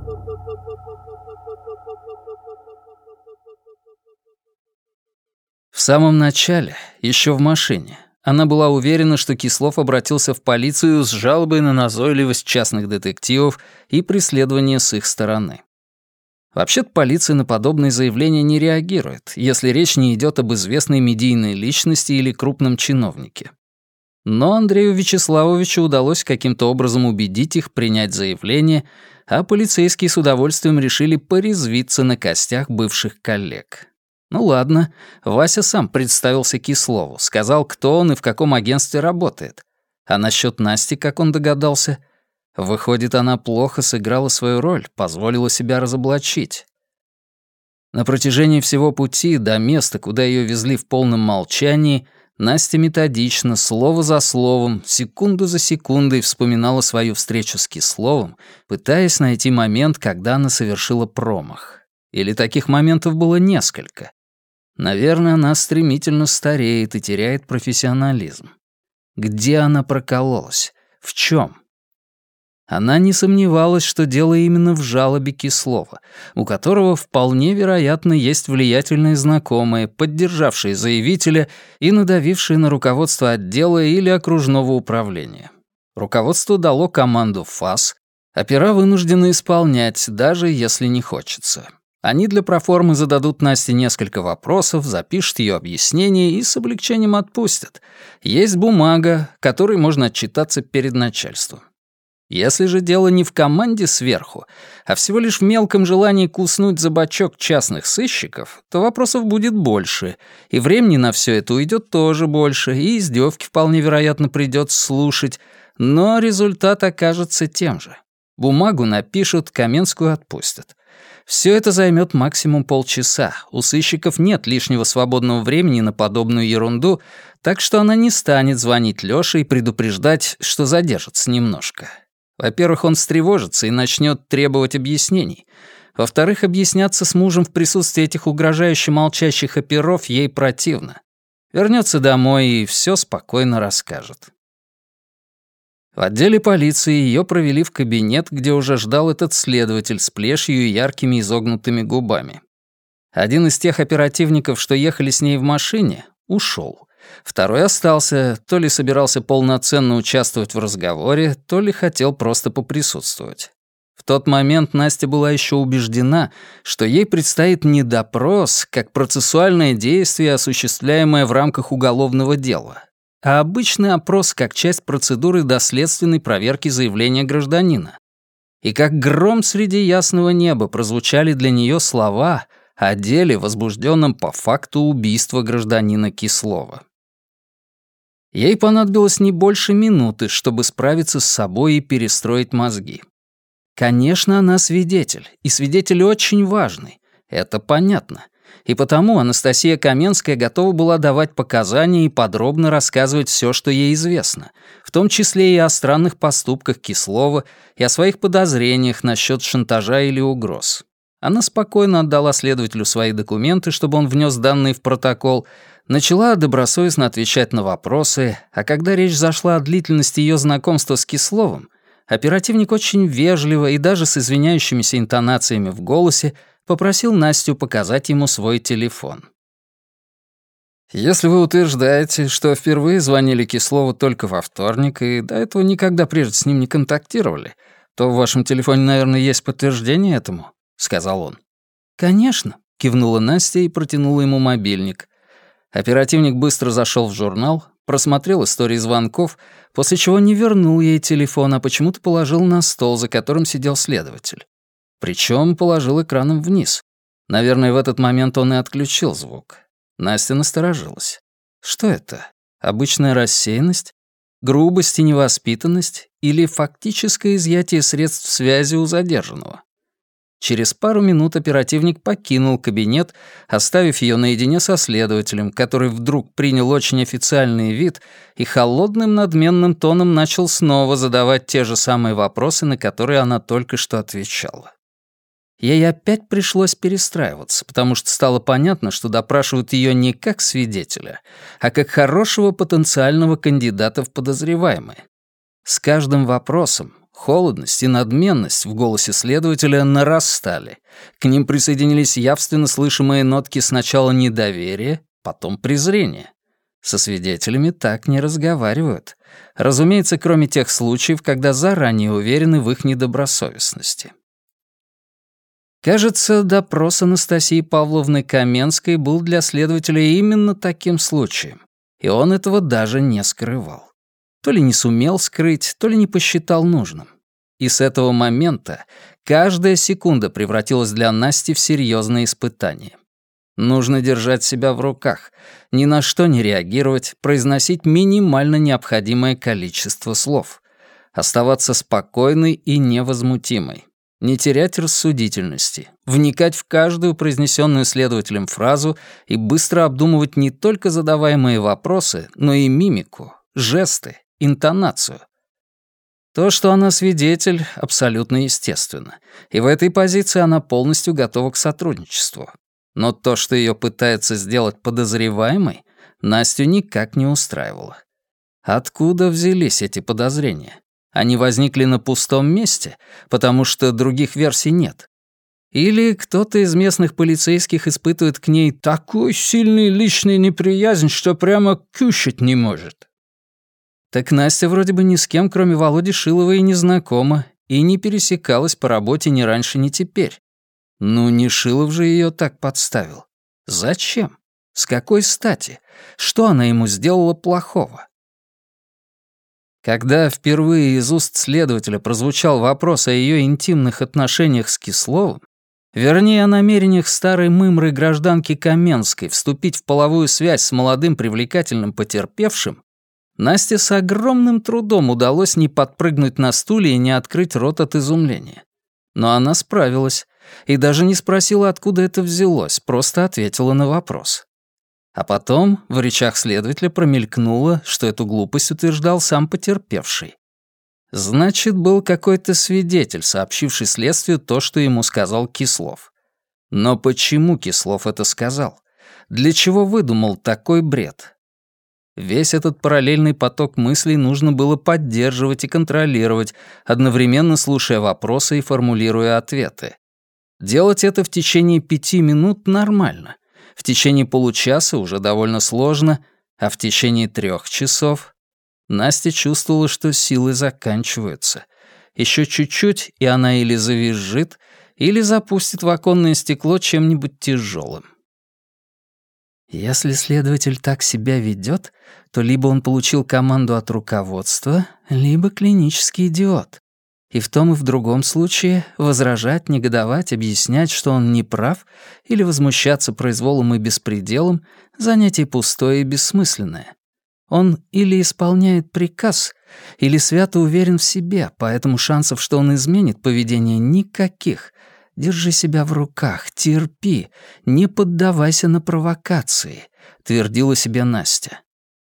В самом начале, еще в машине, она была уверена, что Кислов обратился в полицию с жалобой на назойливость частных детективов и преследование с их стороны. Вообще-то полиция на подобные заявления не реагирует, если речь не идет об известной медийной личности или крупном чиновнике. Но Андрею Вячеславовичу удалось каким-то образом убедить их принять заявление, а полицейские с удовольствием решили порезвиться на костях бывших коллег. Ну ладно, Вася сам представился Кислову, сказал, кто он и в каком агентстве работает. А насчет Насти, как он догадался? Выходит, она плохо сыграла свою роль, позволила себя разоблачить. На протяжении всего пути до места, куда ее везли в полном молчании, Настя методично, слово за словом, секунду за секундой вспоминала свою встречу с Кисловым, пытаясь найти момент, когда она совершила промах. Или таких моментов было несколько. Наверное, она стремительно стареет и теряет профессионализм. Где она прокололась? В чем? Она не сомневалась, что дело именно в жалобе Кислова, у которого вполне вероятно есть влиятельные знакомые, поддержавшие заявителя и надавившие на руководство отдела или окружного управления. Руководство дало команду ФАС, опера вынуждены исполнять, даже если не хочется. Они для проформы зададут Насте несколько вопросов, запишут ее объяснение и с облегчением отпустят. Есть бумага, которой можно отчитаться перед начальством. Если же дело не в команде сверху, а всего лишь в мелком желании куснуть за бочок частных сыщиков, то вопросов будет больше, и времени на все это уйдет тоже больше, и издевки вполне вероятно придется слушать, но результат окажется тем же. Бумагу напишут, Каменскую отпустят. Все это займет максимум полчаса. У сыщиков нет лишнего свободного времени на подобную ерунду, так что она не станет звонить Лёше и предупреждать, что задержится немножко. Во-первых, он встревожится и начнет требовать объяснений. Во-вторых, объясняться с мужем в присутствии этих угрожающе молчащих оперов ей противно. Вернется домой и все спокойно расскажет. В отделе полиции ее провели в кабинет, где уже ждал этот следователь с плешью и яркими изогнутыми губами. Один из тех оперативников, что ехали с ней в машине, ушел. Второй остался, то ли собирался полноценно участвовать в разговоре, то ли хотел просто поприсутствовать. В тот момент Настя была еще убеждена, что ей предстоит не допрос, как процессуальное действие, осуществляемое в рамках уголовного дела, а обычный опрос как часть процедуры доследственной проверки заявления гражданина. И как гром среди ясного неба прозвучали для нее слова о деле, возбужденном по факту убийства гражданина Кислова. Ей понадобилось не больше минуты, чтобы справиться с собой и перестроить мозги. Конечно, она свидетель, и свидетель очень важный, это понятно. И потому Анастасия Каменская готова была давать показания и подробно рассказывать все, что ей известно, в том числе и о странных поступках Кислова, и о своих подозрениях насчет шантажа или угроз. Она спокойно отдала следователю свои документы, чтобы он внес данные в протокол, начала добросовестно отвечать на вопросы, а когда речь зашла о длительности ее знакомства с Кисловым, оперативник очень вежливо и даже с извиняющимися интонациями в голосе попросил Настю показать ему свой телефон. «Если вы утверждаете, что впервые звонили Кислову только во вторник и до этого никогда прежде с ним не контактировали, то в вашем телефоне, наверное, есть подтверждение этому», — сказал он. «Конечно», — кивнула Настя и протянула ему мобильник. Оперативник быстро зашел в журнал, просмотрел истории звонков, после чего не вернул ей телефон, а почему-то положил на стол, за которым сидел следователь. Причем положил экраном вниз. Наверное, в этот момент он и отключил звук. Настя насторожилась. Что это? Обычная рассеянность? Грубость и невоспитанность? Или фактическое изъятие средств связи у задержанного? Через пару минут оперативник покинул кабинет, оставив ее наедине со следователем, который вдруг принял очень официальный вид и холодным надменным тоном начал снова задавать те же самые вопросы, на которые она только что отвечала. Ей опять пришлось перестраиваться, потому что стало понятно, что допрашивают ее не как свидетеля, а как хорошего потенциального кандидата в подозреваемые. С каждым вопросом, холодность и надменность в голосе следователя нарастали. К ним присоединились явственно слышимые нотки сначала недоверия, потом презрения. Со свидетелями так не разговаривают. Разумеется, кроме тех случаев, когда заранее уверены в их недобросовестности. Кажется, допрос Анастасии Павловны Каменской был для следователя именно таким случаем, и он этого даже не скрывал. То ли не сумел скрыть, то ли не посчитал нужным. И с этого момента каждая секунда превратилась для Насти в серьезное испытание. Нужно держать себя в руках, ни на что не реагировать, произносить минимально необходимое количество слов, оставаться спокойной и невозмутимой, не терять рассудительности, вникать в каждую произнесенную следователем фразу и быстро обдумывать не только задаваемые вопросы, но и мимику, жесты, интонацию. То, что она свидетель, абсолютно естественно, и в этой позиции она полностью готова к сотрудничеству. Но то, что ее пытается сделать подозреваемой, Настю никак не устраивало. Откуда взялись эти подозрения? Они возникли на пустом месте, потому что других версий нет. Или кто-то из местных полицейских испытывает к ней такой сильный личный неприязнь, что прямо кушать не может. Так Настя вроде бы ни с кем, кроме Володи Шилова, и не знакома, и не пересекалась по работе ни раньше, ни теперь. Ну, не Шилов же ее так подставил. Зачем? С какой стати? Что она ему сделала плохого? Когда впервые из уст следователя прозвучал вопрос о ее интимных отношениях с Кисловым, вернее, о намерениях старой мымры гражданки Каменской вступить в половую связь с молодым привлекательным потерпевшим, Насте с огромным трудом удалось не подпрыгнуть на стуле и не открыть рот от изумления. Но она справилась и даже не спросила, откуда это взялось, просто ответила на вопрос. А потом в речах следователя промелькнуло, что эту глупость утверждал сам потерпевший. Значит, был какой-то свидетель, сообщивший следствию то, что ему сказал Кислов. Но почему Кислов это сказал? Для чего выдумал такой бред? Весь этот параллельный поток мыслей нужно было поддерживать и контролировать, одновременно слушая вопросы и формулируя ответы. Делать это в течение 5 минут нормально. В течение получаса уже довольно сложно, а в течение 3 часов Настя чувствовала, что силы заканчиваются. Еще чуть-чуть, и она или завизжит, или запустит в оконное стекло чем-нибудь тяжелым. Если следователь так себя ведет, то либо он получил команду от руководства, либо клинический идиот. И в том и в другом случае возражать, негодовать, объяснять, что он не прав, или возмущаться произволом и беспределом — занятие пустое и бессмысленное. Он или исполняет приказ, или свято уверен в себе, поэтому шансов, что он изменит поведение, никаких. Держи себя в руках, терпи, не поддавайся на провокации, твердила себе Настя.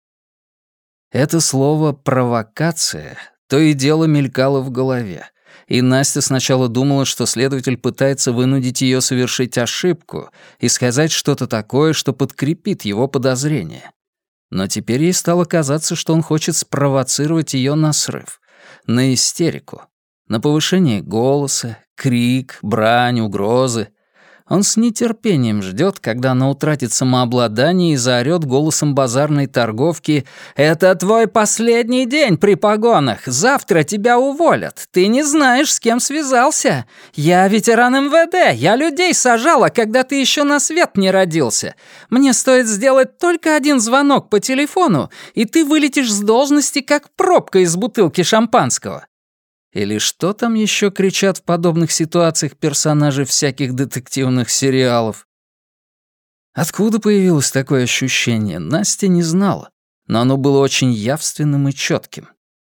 Это слово «провокация» то и дело мелькало в голове, и Настя сначала думала, что следователь пытается вынудить ее совершить ошибку и сказать что-то такое, что подкрепит его подозрения. Но теперь ей стало казаться, что он хочет спровоцировать ее на срыв, на истерику, на повышение голоса, крик, брань, угрозы. Он с нетерпением ждет, когда она утратит самообладание и заорёт голосом базарной торговки: «Это твой последний день при погонах! Завтра тебя уволят! Ты не знаешь, с кем связался! Я ветеран МВД! Я людей сажала, когда ты еще на свет не родился! Мне стоит сделать только один звонок по телефону, и ты вылетишь с должности, как пробка из бутылки шампанского!» Или что там еще кричат в подобных ситуациях персонажи всяких детективных сериалов? Откуда появилось такое ощущение, Настя не знала, но оно было очень явственным и четким.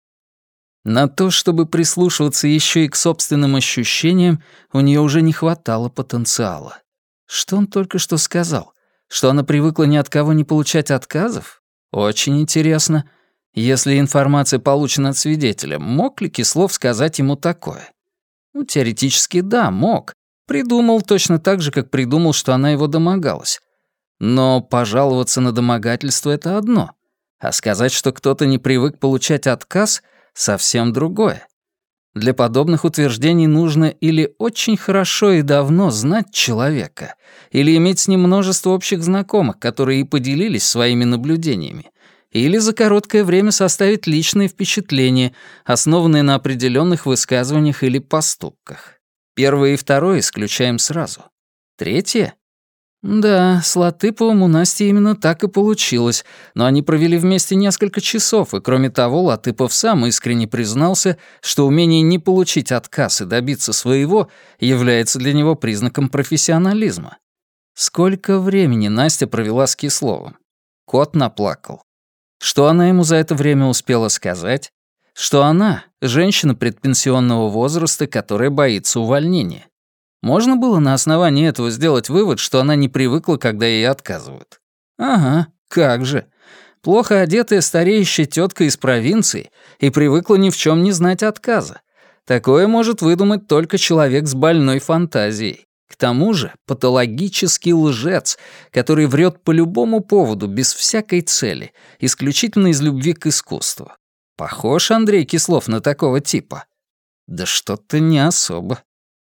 На то, чтобы прислушиваться еще и к собственным ощущениям, у нее уже не хватало потенциала. Что он только что сказал? Что она привыкла ни от кого не получать отказов? Очень интересно. Если информация получена от свидетеля, мог ли Кислов сказать ему такое? Ну, теоретически да, мог. Придумал точно так же, как придумал, что она его домогалась. Но пожаловаться на домогательство — это одно. А сказать, что кто-то не привык получать отказ — совсем другое. Для подобных утверждений нужно или очень хорошо и давно знать человека, или иметь с ним множество общих знакомых, которые и поделились своими наблюдениями, или за короткое время составить личные впечатления, основанные на определенных высказываниях или поступках. Первое и второе исключаем сразу. Третье? Да, с Латыповым у Насти именно так и получилось, но они провели вместе несколько часов, и кроме того, Латыпов сам искренне признался, что умение не получить отказ и добиться своего является для него признаком профессионализма. Сколько времени Настя провела с Кисловым? Кот наплакал. Что она ему за это время успела сказать? Что она — женщина предпенсионного возраста, которая боится увольнения. Можно было на основании этого сделать вывод, что она не привыкла, когда ей отказывают? Ага, как же. Плохо одетая стареющая тетка из провинции и привыкла ни в чем не знать отказа. Такое может выдумать только человек с больной фантазией. К тому же патологический лжец, который врет по любому поводу, без всякой цели, исключительно из любви к искусству. Похож Андрей Кислов на такого типа? Да что-то не особо.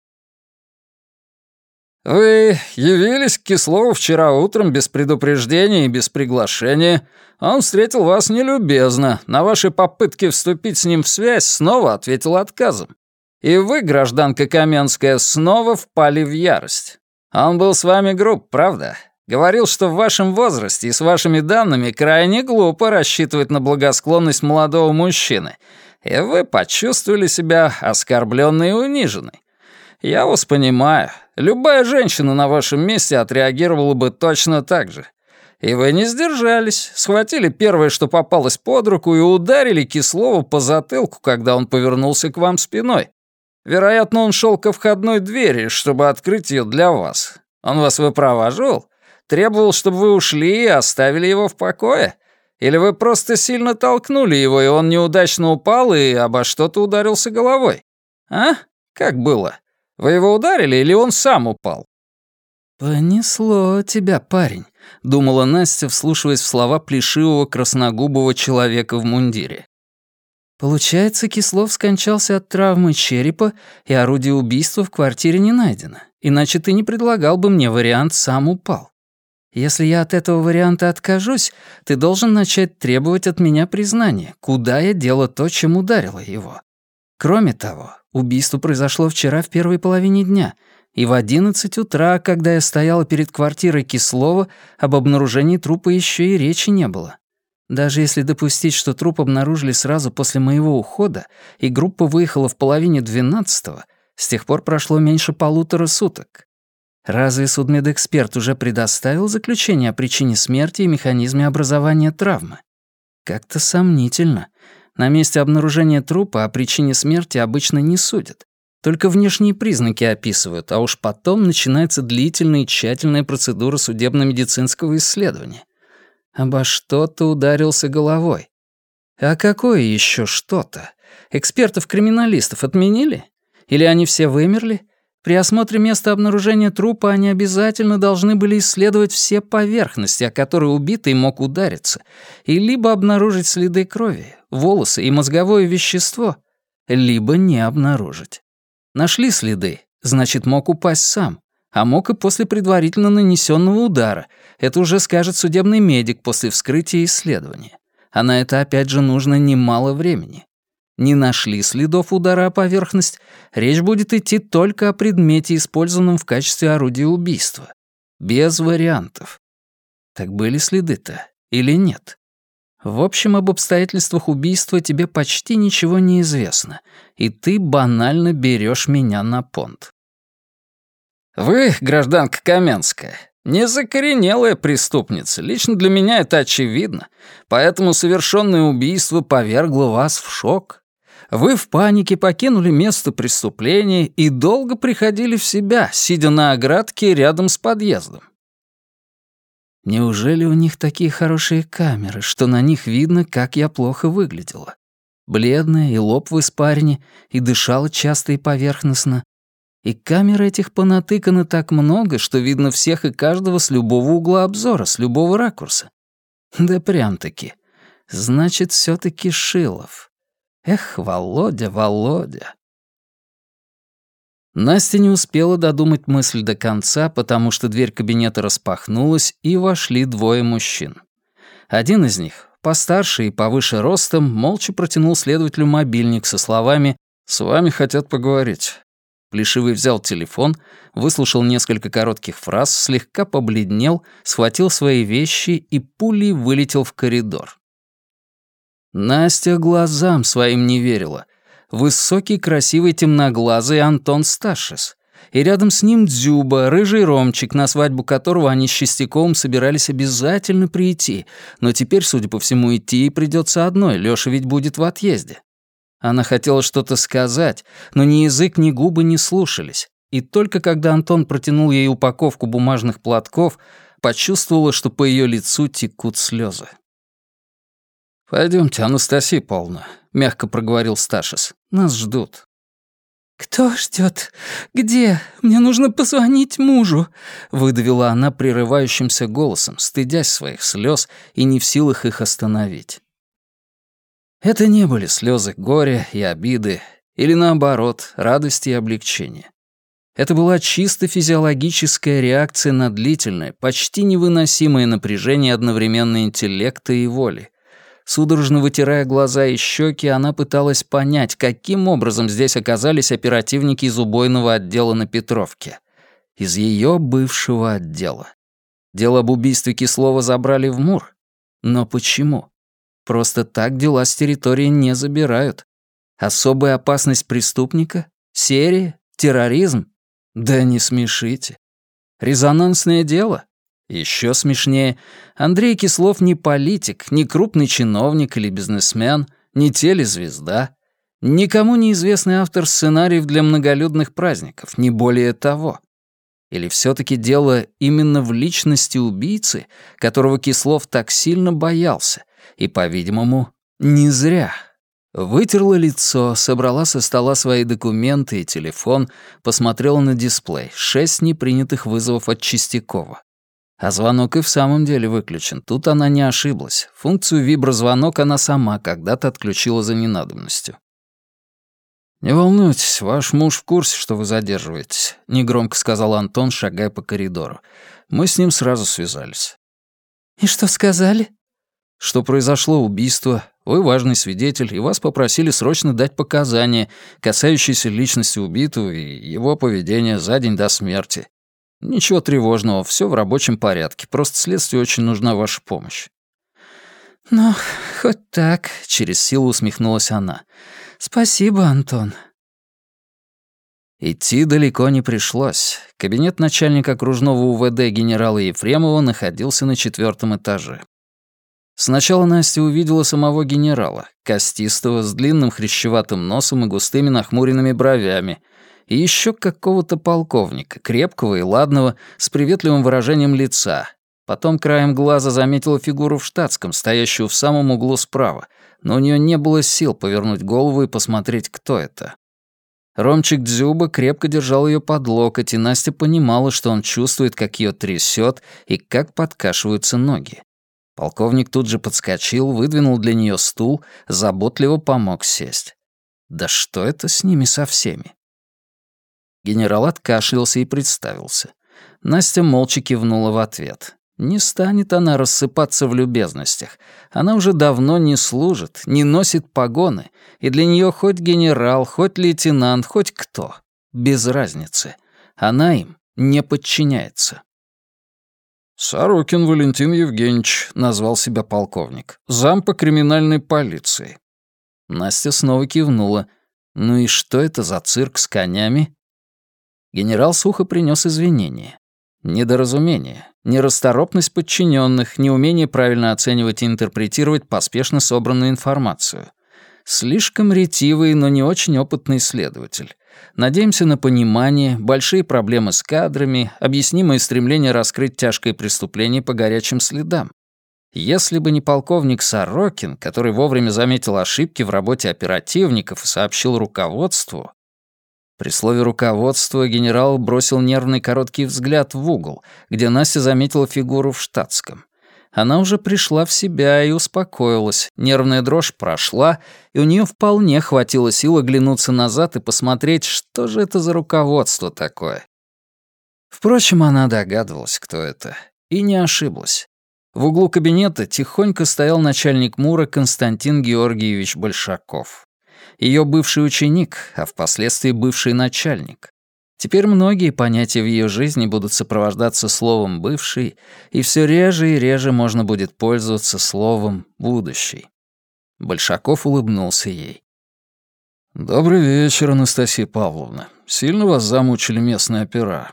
«Вы явились к Кислову вчера утром без предупреждения и без приглашения. Он встретил вас нелюбезно. На ваши попытки вступить с ним в связь снова ответил отказом. И вы, гражданка Каменская, снова впали в ярость. Он был с вами груб, правда? Говорил, что в вашем возрасте и с вашими данными крайне глупо рассчитывать на благосклонность молодого мужчины. И вы почувствовали себя оскорблённой и униженной. Я вас понимаю. Любая женщина на вашем месте отреагировала бы точно так же. И вы не сдержались, схватили первое, что попалось под руку, и ударили Кислова по затылку, когда он повернулся к вам спиной. Вероятно, он шел ко входной двери, чтобы открыть ее для вас. Он вас выпроваживал? Требовал, чтобы вы ушли и оставили его в покое? Или вы просто сильно толкнули его, и он неудачно упал и обо что-то ударился головой? А? Как было? Вы его ударили или он сам упал?» «Понесло тебя, парень», — думала Настя, вслушиваясь в слова плешивого красногубого человека в мундире. «Получается, Кислов скончался от травмы черепа, и орудие убийства в квартире не найдено. Иначе ты не предлагал бы мне вариант «сам упал». Если я от этого варианта откажусь, ты должен начать требовать от меня признания, куда я дела то, чем ударила его. Кроме того, убийство произошло вчера в первой половине дня, и в 11 утра, когда я стояла перед квартирой Кислова, об обнаружении трупа еще и речи не было. Даже если допустить, что труп обнаружили сразу после моего ухода, и группа выехала в половине 12-го, с тех пор прошло меньше 1,5 суток. Разве судмедэксперт уже предоставил заключение о причине смерти и механизме образования травмы? Как-то сомнительно. На месте обнаружения трупа о причине смерти обычно не судят. Только внешние признаки описывают, а уж потом начинается длительная и тщательная процедура судебно-медицинского исследования. Обо что-то ударился головой. А какое еще что-то? Экспертов-криминалистов отменили? Или они все вымерли? При осмотре места обнаружения трупа они обязательно должны были исследовать все поверхности, о которые убитый мог удариться, и либо обнаружить следы крови, волосы и мозговое вещество, либо не обнаружить. Нашли следы, значит, мог упасть сам, а мог и после предварительно нанесенного удара. Это уже скажет судебный медик после вскрытия и исследования. А на это опять же нужно немало времени. Не нашли следов удара о поверхность, речь будет идти только о предмете, использованном в качестве орудия убийства. Без вариантов. Так были следы-то или нет? В общем, об обстоятельствах убийства тебе почти ничего не известно, и ты банально берешь меня на понт. Вы, гражданка Каменская, не закоренелая преступница, лично для меня это очевидно, поэтому совершенное убийство повергло вас в шок. Вы в панике покинули место преступления и долго приходили в себя, сидя на оградке рядом с подъездом. Неужели у них такие хорошие камеры, что на них видно, как я плохо выглядела? Бледная и лоб в испарине, и дышала часто и поверхностно. И камер этих понатыкано так много, что видно всех и каждого с любого угла обзора, с любого ракурса. Да прям-таки. Значит, всё-таки Шилов. Эх, Володя, Володя. Настя не успела додумать мысль до конца, потому что дверь кабинета распахнулась, и вошли двое мужчин. Один из них, постарше и повыше ростом, молча протянул следователю мобильник со словами «С вами хотят поговорить». Плешивый взял телефон, выслушал несколько коротких фраз, слегка побледнел, схватил свои вещи и пулей вылетел в коридор. Настя глазам своим не верила. Высокий, красивый, темноглазый Антон Сташис. И рядом с ним Дзюба, рыжий Ромчик, на свадьбу которого они с Чистяковым собирались обязательно прийти, но теперь, судя по всему, идти ей придется одной, Лёша ведь будет в отъезде. Она хотела что-то сказать, но ни язык, ни губы не слушались, и только когда Антон протянул ей упаковку бумажных платков, почувствовала, что по её лицу текут слёзы. «Пойдёмте, Анастасия Павловна», — мягко проговорил Сташис. «Нас ждут». «Кто ждёт? Где? Мне нужно позвонить мужу», — выдавила она прерывающимся голосом, стыдясь своих слёз и не в силах их остановить. Это не были слёзы горя и обиды, или наоборот, радости и облегчения. Это была чисто физиологическая реакция на длительное, почти невыносимое напряжение одновременно интеллекта и воли. Судорожно вытирая глаза и щеки, она пыталась понять, каким образом здесь оказались оперативники из убойного отдела на Петровке. Из ее бывшего отдела. Дело об убийстве Кислова забрали в МУР. Но почему? Просто так дела с территории не забирают. Особая опасность преступника? Серия? Терроризм? Да не смешите. Резонансное дело? Еще смешнее. Андрей Кислов не политик, не крупный чиновник или бизнесмен, не телезвезда. Никому неизвестный автор сценариев для многолюдных праздников, не более того. Или все-таки дело именно в личности убийцы, которого Кислов так сильно боялся, и, по-видимому, не зря. Вытерла лицо, собрала со стола свои документы и телефон, посмотрела на дисплей. 6 непринятых вызовов от Чистякова. А звонок и в самом деле выключен. Тут она не ошиблась. Функцию виброзвонок она сама когда-то отключила за ненадобностью. «Не волнуйтесь, ваш муж в курсе, что вы задерживаетесь», — негромко сказал Антон, шагая по коридору. «Мы с ним сразу связались». «И что сказали?» «Что произошло убийство, вы важный свидетель, и вас попросили срочно дать показания, касающиеся личности убитого и его поведения за день до смерти. Ничего тревожного, все в рабочем порядке, просто следствию очень нужна ваша помощь». «Ну, хоть так», — через силу усмехнулась она. «Спасибо, Антон». Идти далеко не пришлось. Кабинет начальника окружного УВД генерала Ефремова находился на 4-м этаже. Сначала Настя увидела самого генерала, костистого, с длинным хрящеватым носом и густыми нахмуренными бровями, и еще какого-то полковника, крепкого и ладного, с приветливым выражением лица. Потом краем глаза заметила фигуру в штатском, стоящую в самом углу справа, но у нее не было сил повернуть голову и посмотреть, кто это. Ромчик Дзюба крепко держал ее под локоть, и Настя понимала, что он чувствует, как ее трясет и как подкашиваются ноги. Полковник тут же подскочил, выдвинул для нее стул, заботливо помог сесть. Да что это с ними со всеми? Генерал откашлялся и представился. Настя молча кивнула в ответ. Не станет она рассыпаться в любезностях. Она уже давно не служит, не носит погоны, и для нее хоть генерал, хоть лейтенант, хоть кто. Без разницы. Она им не подчиняется. «Сорокин Валентин Евгеньевич», — назвал себя полковник, «зам по криминальной полиции». Настя снова кивнула. «Ну и что это за цирк с конями?» Генерал сухо принес извинения. Недоразумение, нерасторопность подчиненных, неумение правильно оценивать и интерпретировать поспешно собранную информацию. Слишком ретивый, но не очень опытный следователь. Надеемся на понимание, большие проблемы с кадрами, объяснимое стремление раскрыть тяжкое преступление по горячим следам. Если бы не полковник Сорокин, который вовремя заметил ошибки в работе оперативников и сообщил руководству... При слове «руководство» генерал бросил нервный короткий взгляд в угол, где Настя заметила фигуру в штатском. Она уже пришла в себя и успокоилась, нервная дрожь прошла, и у нее вполне хватило сил оглянуться назад и посмотреть, что же это за руководство такое. Впрочем, она догадывалась, кто это, и не ошиблась. В углу кабинета тихонько стоял начальник МУРа Константин Георгиевич Большаков. Ее бывший ученик, а впоследствии бывший начальник. Теперь многие понятия в ее жизни будут сопровождаться словом «бывший», и все реже и реже можно будет пользоваться словом «будущий». Большаков улыбнулся ей. «Добрый вечер, Анастасия Павловна. Сильно вас замучили местные опера?»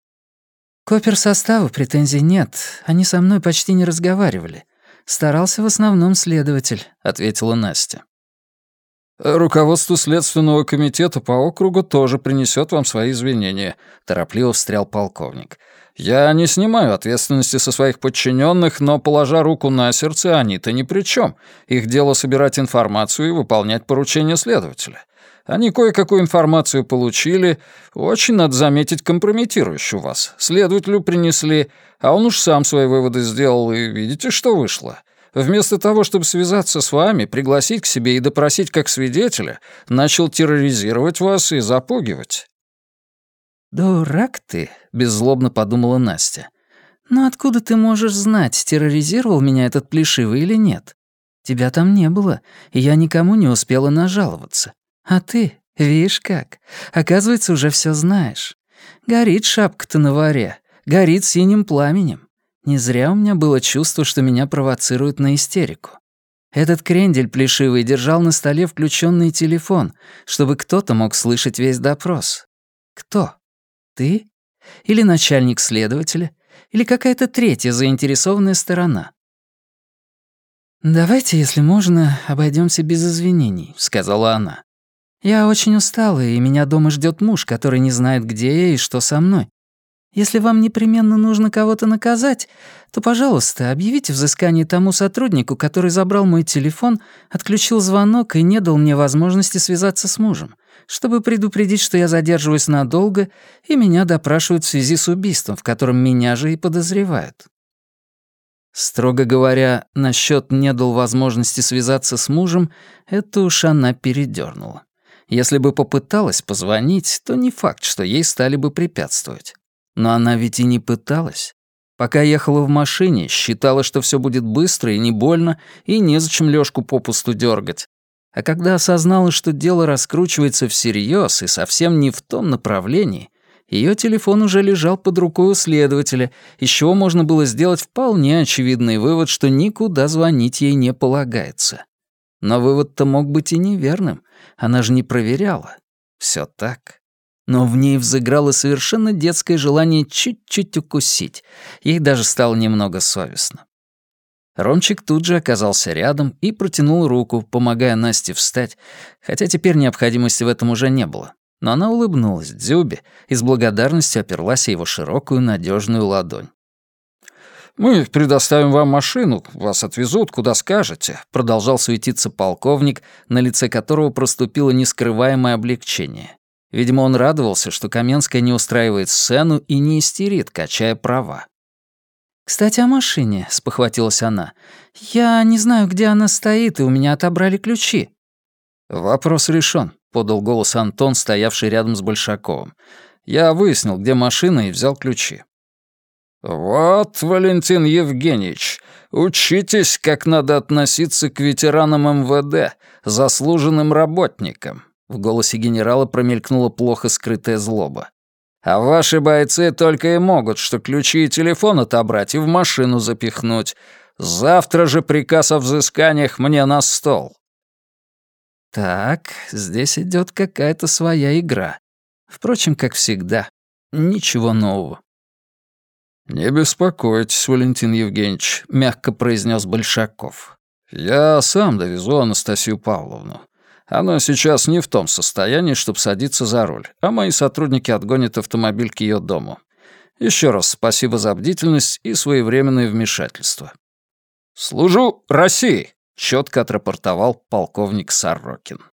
К оперсоставу претензий нет. Они со мной почти не разговаривали. Старался в основном следователь», — ответила Настя. «Руководство Следственного комитета по округу тоже принесет вам свои извинения», — торопливо встрял полковник. «Я не снимаю ответственности со своих подчиненных, но, положа руку на сердце, они-то ни при чем. Их дело собирать информацию и выполнять поручения следователя. Они кое-какую информацию получили, очень, надо заметить, компрометирующую вас. Следователю принесли, а он уж сам свои выводы сделал, и видите, что вышло. Вместо того, чтобы связаться с вами, пригласить к себе и допросить как свидетеля, начал терроризировать вас и запугивать». «Дурак ты», — беззлобно подумала Настя. «Но откуда ты можешь знать, терроризировал меня этот плешивый или нет? Тебя там не было, и я никому не успела нажаловаться. А ты, видишь как, оказывается, уже все знаешь. Горит шапка-то на воре, горит синим пламенем. Не зря у меня было чувство, что меня провоцируют на истерику. Этот крендель плешивый держал на столе включенный телефон, чтобы кто-то мог слышать весь допрос. Кто? Ты? Или начальник следователя? Или какая-то третья заинтересованная сторона?» «Давайте, если можно, обойдемся без извинений», — сказала она. «Я очень устала, и меня дома ждет муж, который не знает, где я и что со мной. Если вам непременно нужно кого-то наказать, то, пожалуйста, объявите взыскание тому сотруднику, который забрал мой телефон, отключил звонок и не дал мне возможности связаться с мужем, чтобы предупредить, что я задерживаюсь надолго, и меня допрашивают в связи с убийством, в котором меня же и подозревают». Строго говоря, насчет «не дал возможности связаться с мужем» это уж она передёрнула. Если бы попыталась позвонить, то не факт, что ей стали бы препятствовать. Но она ведь и не пыталась. Пока ехала в машине, считала, что все будет быстро и не больно, и незачем Лёшку попусту дергать. А когда осознала, что дело раскручивается всерьез и совсем не в том направлении, ее телефон уже лежал под рукой у следователя, из чего можно было сделать вполне очевидный вывод, что никуда звонить ей не полагается. Но вывод-то мог быть и неверным, она же не проверяла. Все так. Но в ней взыграло совершенно детское желание чуть-чуть укусить. Ей даже стало немного совестно. Ромчик тут же оказался рядом и протянул руку, помогая Насте встать, хотя теперь необходимости в этом уже не было. Но она улыбнулась Дзюбе и с благодарностью оперлась о его широкую надежную ладонь. «Мы предоставим вам машину, вас отвезут, куда скажете», продолжал суетиться полковник, на лице которого проступило нескрываемое облегчение. Видимо, он радовался, что Каменская не устраивает сцену и не истерит, качая права. «Кстати, о машине», — спохватилась она. «Я не знаю, где она стоит, и у меня отобрали ключи». «Вопрос решен», — подал голос Антон, стоявший рядом с Большаковым. «Я выяснил, где машина, и взял ключи». «Вот, Валентин Евгеньевич, учитесь, как надо относиться к ветеранам МВД, заслуженным работникам». В голосе генерала промелькнула плохо скрытая злоба. «А ваши бойцы только и могут, что ключи и телефон отобрать и в машину запихнуть. Завтра же приказ о взысканиях мне на стол». Так, здесь идет какая-то своя игра. Впрочем, как всегда, ничего нового. «Не беспокойтесь, Валентин Евгеньевич», — мягко произнес Большаков. «Я сам довезу Анастасию Павловну. Она сейчас не в том состоянии, чтобы садиться за руль, а мои сотрудники отгонят автомобиль к ее дому. Еще раз спасибо за бдительность и своевременное вмешательство». «Служу России», — четко отрапортовал полковник Сорокин.